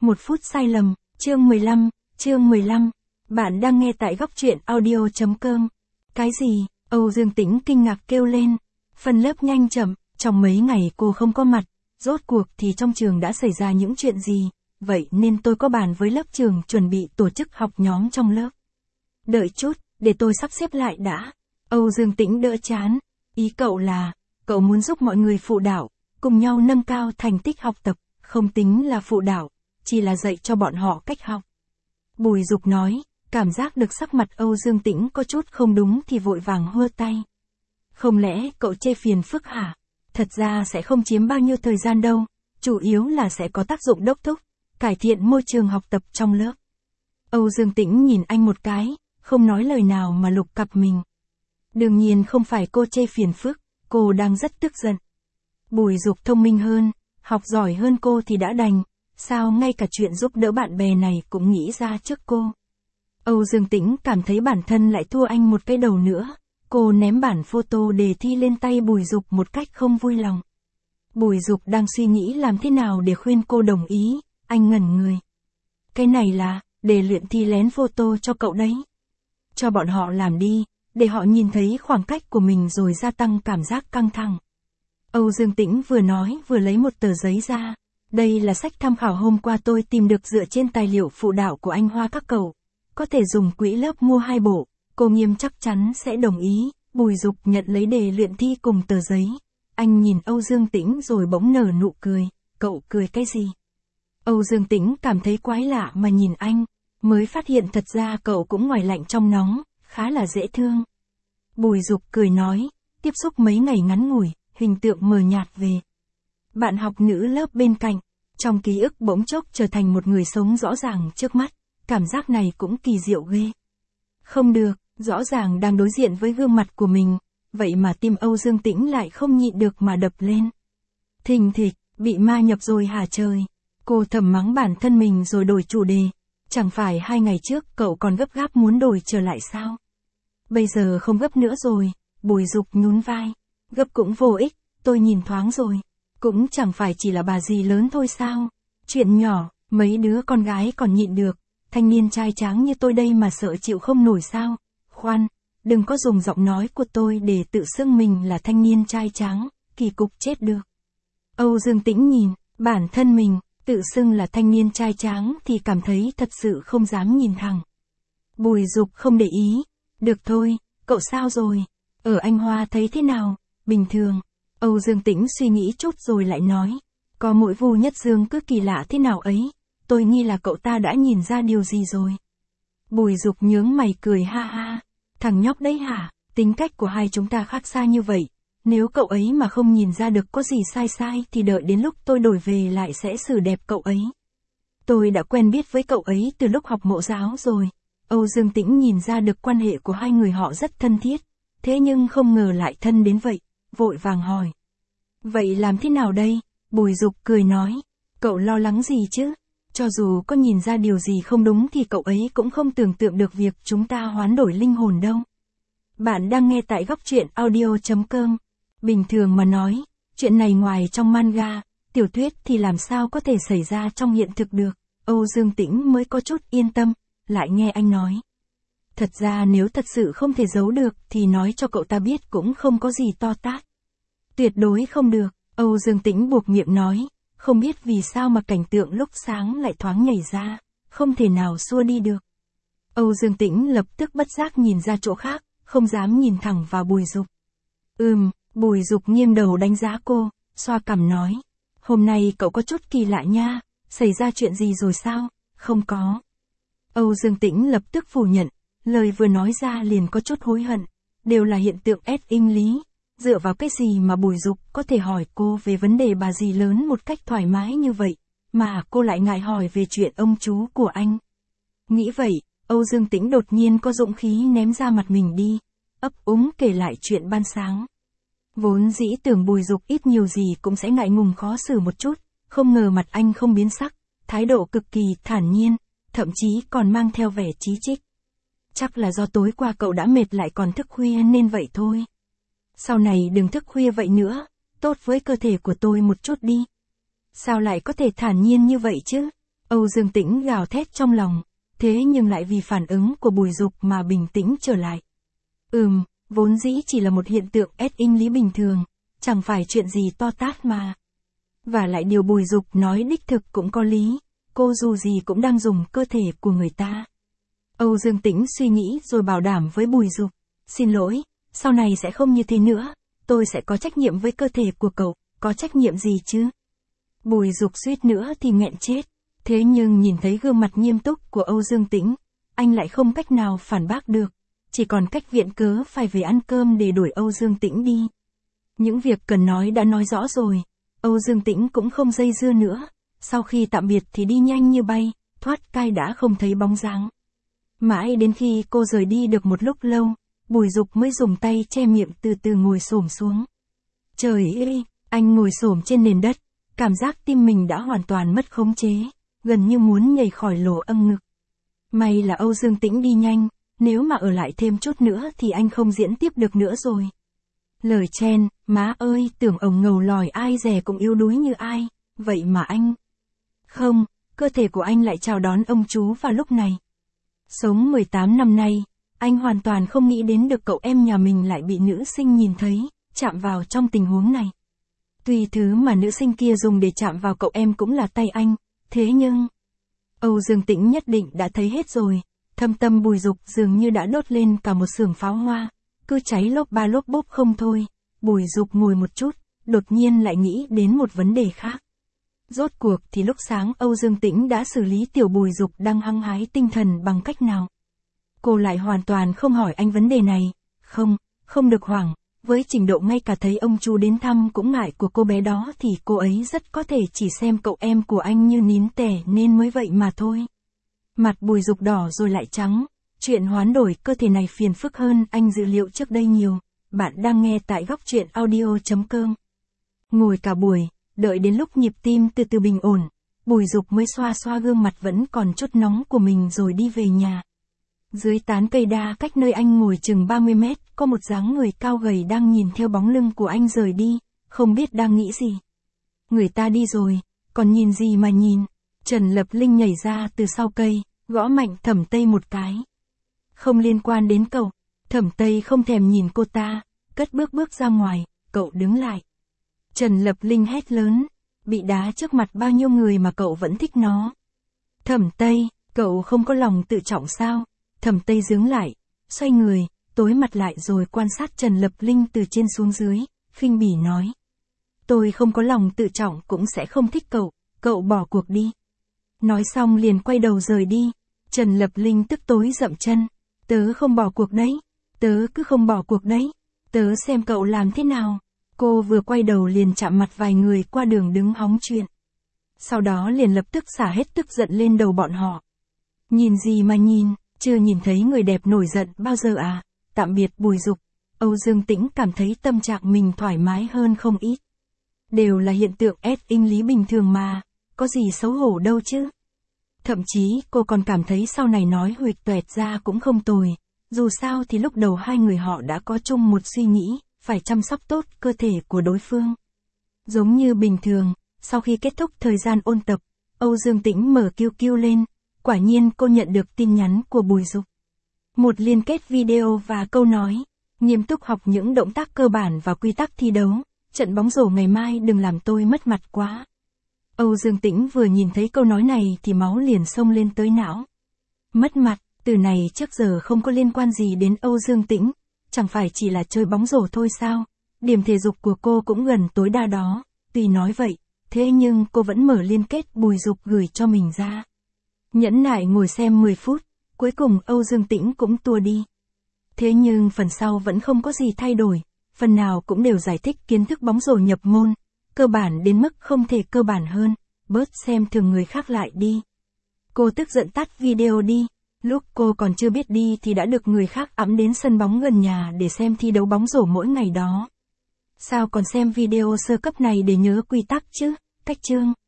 1 phút sai lầm, chương 15, bạn đang nghe tại góc truyện audio.com. Cái gì? Âu Dương Tĩnh kinh ngạc kêu lên. Phân lớp nhanh chậm, trong mấy ngày cô không có mặt, rốt cuộc thì trong trường đã xảy ra những chuyện gì, vậy nên tôi có bàn với lớp trường chuẩn bị tổ chức học nhóm trong lớp. Đợi chút, để tôi sắp xếp lại đã. Âu Dương Tĩnh đỡ chán. Ý cậu là, cậu muốn giúp mọi người phụ đạo, cùng nhau nâng cao thành tích học tập, không tính là phụ đạo, chỉ là dạy cho bọn họ cách học. Bùi Dục nói, cảm giác được sắc mặt Âu Dương Tĩnh có chút không đúng thì vội vàng hơ tay. Không lẽ cậu chê phiền phức hả? Thật ra sẽ không chiếm bao nhiêu thời gian đâu, chủ yếu là sẽ có tác dụng đốc thúc, cải thiện môi trường học tập trong lớp. Âu Dương Tĩnh nhìn anh một cái, không nói lời nào mà lục cặp mình. Đương nhiên không phải cô chê phiền phức, cô đang rất tức giận. Bùi Dục thông minh hơn, học giỏi hơn cô thì đã đành, sao ngay cả chuyện giúp đỡ bạn bè này cũng nghĩ ra trước cô. Âu Dương Tĩnh cảm thấy bản thân lại thua anh một cái đầu nữa, cô ném bản photo đề thi lên tay Bùi Dục một cách không vui lòng. Bùi Dục đang suy nghĩ làm thế nào để khuyên cô đồng ý, anh ngẩn người. Cái này là, để luyện thi lén photo cho cậu đấy. Cho bọn họ làm đi, để họ nhìn thấy khoảng cách của mình rồi gia tăng cảm giác căng thẳng. Âu Dương Tĩnh vừa nói vừa lấy một tờ giấy ra. Đây là sách tham khảo hôm qua tôi tìm được dựa trên tài liệu phụ đạo của anh Hoa các cậu. Có thể dùng quỹ lớp mua 2 bộ, cô Nghiêm chắc chắn sẽ đồng ý. Bùi Dục nhận lấy đề luyện thi cùng tờ giấy. Anh nhìn Âu Dương Tĩnh rồi bỗng nở nụ cười, cậu cười cái gì? Âu Dương Tĩnh cảm thấy quái lạ mà nhìn anh, mới phát hiện thật ra cậu cũng ngoài lạnh trong nóng, khá là dễ thương. Bùi Dục cười nói, tiếp xúc mấy ngày ngắn ngủi, hình tượng mờ nhạt về. Bạn học nữ lớp bên cạnh, trong ký ức bỗng chốc trở thành một người sống rõ ràng trước mắt, cảm giác này cũng kỳ diệu ghê. Không được, rõ ràng đang đối diện với gương mặt của mình, vậy mà tim Âu Dương Tĩnh lại không nhịn được mà đập lên. Thình thịch, bị ma nhập rồi hả trời. Cô thầm mắng bản thân mình rồi đổi chủ đề. Chẳng phải 2 ngày trước cậu còn gấp gáp muốn đổi trở lại sao? Bây giờ không gấp nữa rồi. Bùi Dục nhún vai. Gấp cũng vô ích, tôi nhìn thoáng rồi. Cũng chẳng phải chỉ là bà dì lớn thôi sao? Chuyện nhỏ, mấy đứa con gái còn nhịn được. Thanh niên trai tráng như tôi đây mà sợ chịu không nổi sao? Khoan, đừng có dùng giọng nói của tôi để tự xưng mình là thanh niên trai tráng, kỳ cục chết được. Âu Dương Tĩnh nhìn, bản thân mình, tự xưng là thanh niên trai tráng thì cảm thấy thật sự không dám nhìn thẳng. Bùi Dục không để ý. Được thôi, cậu sao rồi? Ở anh Hoa thấy thế nào? Bình thường. Âu Dương Tĩnh suy nghĩ chút rồi lại nói. Có mỗi Vu Nhất Dương cứ kỳ lạ thế nào ấy. Tôi nghi là cậu ta đã nhìn ra điều gì rồi. Bùi Dục nhướng mày cười ha ha. Thằng nhóc đấy hả? Tính cách của hai chúng ta khác xa như vậy. Nếu cậu ấy mà không nhìn ra được có gì sai thì đợi đến lúc tôi đổi về lại sẽ xử đẹp cậu ấy. Tôi đã quen biết với cậu ấy từ lúc học mẫu giáo rồi. Âu Dương Tĩnh nhìn ra được quan hệ của hai người họ rất thân thiết. Thế nhưng không ngờ lại thân đến vậy, vội vàng hỏi. Vậy làm thế nào đây? Bùi Dục cười nói. Cậu lo lắng gì chứ? Cho dù có nhìn ra điều gì không đúng thì cậu ấy cũng không tưởng tượng được việc chúng ta hoán đổi linh hồn đâu. Bạn đang nghe tại góc truyện audio.com. Bình thường mà nói, chuyện này ngoài trong manga, tiểu thuyết thì làm sao có thể xảy ra trong hiện thực được. Âu Dương Tĩnh mới có chút yên tâm, lại nghe anh nói. Thật ra nếu thật sự không thể giấu được thì nói cho cậu ta biết cũng không có gì to tát. Tuyệt đối không được, Âu Dương Tĩnh buộc miệng nói, không biết vì sao mà cảnh tượng lúc sáng lại thoáng nhảy ra, không thể nào xua đi được. Âu Dương Tĩnh lập tức bất giác nhìn ra chỗ khác, không dám nhìn thẳng vào Bùi Dục. Bùi Dục nghiêng đầu đánh giá cô, xoa cằm nói. Hôm nay cậu có chút kỳ lạ nha, xảy ra chuyện gì rồi sao? Không có. Âu Dương Tĩnh lập tức phủ nhận, lời vừa nói ra liền có chút hối hận. Đều là hiện tượng ép im lý. Dựa vào cái gì mà Bùi Dục có thể hỏi cô về vấn đề bà dì lớn một cách thoải mái như vậy, mà cô lại ngại hỏi về chuyện ông chú của anh. Nghĩ vậy, Âu Dương Tĩnh đột nhiên có dũng khí ném ra mặt mình đi, ấp úng kể lại chuyện ban sáng. Vốn dĩ tưởng Bùi Dục ít nhiều gì cũng sẽ ngại ngùng khó xử một chút, không ngờ mặt anh không biến sắc, thái độ cực kỳ thản nhiên, thậm chí còn mang theo vẻ chí chích. Chắc là do tối qua cậu đã mệt lại còn thức khuya nên vậy thôi. Sau này đừng thức khuya vậy nữa, tốt với cơ thể của tôi một chút đi. Sao lại có thể thản nhiên như vậy chứ? Âu Dương Tĩnh gào thét trong lòng, thế nhưng lại vì phản ứng của Bùi Dục mà bình tĩnh trở lại. Vốn dĩ chỉ là một hiện tượng inh lý bình thường, chẳng phải chuyện gì to tát mà. Và lại điều Bùi Dục nói đích thực cũng có lý, cô dù gì cũng đang dùng cơ thể của người ta. Âu Dương Tĩnh suy nghĩ rồi bảo đảm với Bùi Dục, xin lỗi, sau này sẽ không như thế nữa, tôi sẽ có trách nhiệm với cơ thể của cậu, có trách nhiệm gì chứ? Bùi Dục suýt nữa thì nghẹn chết, thế nhưng nhìn thấy gương mặt nghiêm túc của Âu Dương Tĩnh, anh lại không cách nào phản bác được, chỉ còn cách viện cớ phải về ăn cơm để đuổi Âu Dương Tĩnh đi. Những việc cần nói đã nói rõ rồi, Âu Dương Tĩnh cũng không dây dưa nữa, sau khi tạm biệt thì đi nhanh như bay, thoát cai đã không thấy bóng dáng. Mãi đến khi cô rời đi được một lúc lâu, Bùi Dục mới dùng tay che miệng từ từ ngồi xổm xuống. Trời ơi, anh ngồi xổm trên nền đất, cảm giác tim mình đã hoàn toàn mất khống chế, gần như muốn nhảy khỏi lỗ âm ngực. May là Âu Dương Tĩnh đi nhanh, nếu mà ở lại thêm chút nữa thì anh không diễn tiếp được nữa rồi. Lời chen, má ơi, tưởng ổng ngầu lòi ai dè cũng yếu đuối như ai, vậy mà anh... Không, cơ thể của anh lại chào đón ông chú vào lúc này. Sống 18 năm nay, anh hoàn toàn không nghĩ đến được cậu em nhà mình lại bị nữ sinh nhìn thấy, chạm vào trong tình huống này. Tuy thứ mà nữ sinh kia dùng để chạm vào cậu em cũng là tay anh, thế nhưng... Âu Dương Tĩnh nhất định đã thấy hết rồi, thâm tâm Bùi Dục dường như đã đốt lên cả một xưởng pháo hoa, cứ cháy lốp ba lốp bốp không thôi. Bùi Dục ngồi một chút, đột nhiên lại nghĩ đến một vấn đề khác. Rốt cuộc thì lúc sáng Âu Dương Tĩnh đã xử lý tiểu Bùi Dục đang hăng hái tinh thần bằng cách nào? Cô lại hoàn toàn không hỏi anh vấn đề này, không được hoảng, với trình độ ngay cả thấy ông chú đến thăm cũng ngại của cô bé đó thì cô ấy rất có thể chỉ xem cậu em của anh như nín tẻ nên mới vậy mà thôi. Mặt Bùi Dục đỏ rồi lại trắng, chuyện hoán đổi cơ thể này phiền phức hơn anh dự liệu trước đây nhiều. Bạn đang nghe tại góc truyện audio.com. Ngồi cả buổi, đợi đến lúc nhịp tim từ từ bình ổn, Bùi Dục mới xoa xoa gương mặt vẫn còn chút nóng của mình rồi đi về nhà. Dưới tán cây đa cách nơi anh ngồi chừng 30 mét, có một dáng người cao gầy đang nhìn theo bóng lưng của anh rời đi, không biết đang nghĩ gì. Người ta đi rồi, còn nhìn gì mà nhìn. Trần Lập Linh nhảy ra từ sau cây, gõ mạnh Thẩm Tây một cái. Không liên quan đến cậu. Thẩm Tây không thèm nhìn cô ta, cất bước ra ngoài, cậu đứng lại. Trần Lập Linh hét lớn, bị đá trước mặt bao nhiêu người mà cậu vẫn thích nó. Thẩm Tây, cậu không có lòng tự trọng sao? Thẩm Tây giướng lại, xoay người, tối mặt lại rồi quan sát Trần Lập Linh từ trên xuống dưới, khinh bỉ nói. Tôi không có lòng tự trọng cũng sẽ không thích cậu bỏ cuộc đi. Nói xong liền quay đầu rời đi, Trần Lập Linh tức tối dậm chân, tớ không bỏ cuộc đấy. Tớ cứ không bỏ cuộc đấy, tớ xem cậu làm thế nào. Cô vừa quay đầu liền chạm mặt vài người qua đường đứng hóng chuyện. Sau đó liền lập tức xả hết tức giận lên đầu bọn họ. Nhìn gì mà nhìn, chưa nhìn thấy người đẹp nổi giận bao giờ à? Tạm biệt Bùi Dục. Âu Dương Tĩnh cảm thấy tâm trạng mình thoải mái hơn không ít. Đều là hiện tượng inh lý bình thường mà, có gì xấu hổ đâu chứ. Thậm chí cô còn cảm thấy sau này nói huỵch toẹt ra cũng không tồi. Dù sao thì lúc đầu hai người họ đã có chung một suy nghĩ, phải chăm sóc tốt cơ thể của đối phương. Giống như bình thường, sau khi kết thúc thời gian ôn tập, Âu Dương Tĩnh mở QQ lên, quả nhiên cô nhận được tin nhắn của Bùi Dục. Một liên kết video và câu nói, nghiêm túc học những động tác cơ bản và quy tắc thi đấu, trận bóng rổ ngày mai đừng làm tôi mất mặt quá. Âu Dương Tĩnh vừa nhìn thấy câu nói này thì máu liền xông lên tới não. Mất mặt. Từ này trước giờ không có liên quan gì đến Âu Dương Tĩnh, chẳng phải chỉ là chơi bóng rổ thôi sao, điểm thể dục của cô cũng gần tối đa đó, tuy nói vậy, thế nhưng cô vẫn mở liên kết Bùi Dục gửi cho mình ra. Nhẫn nại ngồi xem 10 phút, cuối cùng Âu Dương Tĩnh cũng tua đi. Thế nhưng phần sau vẫn không có gì thay đổi, phần nào cũng đều giải thích kiến thức bóng rổ nhập môn, cơ bản đến mức không thể cơ bản hơn, bớt xem thường người khác lại đi. Cô tức giận tắt video đi. Lúc cô còn chưa biết đi thì đã được người khác ẵm đến sân bóng gần nhà để xem thi đấu bóng rổ mỗi ngày đó. Sao còn xem video sơ cấp này để nhớ quy tắc chứ, cách chương.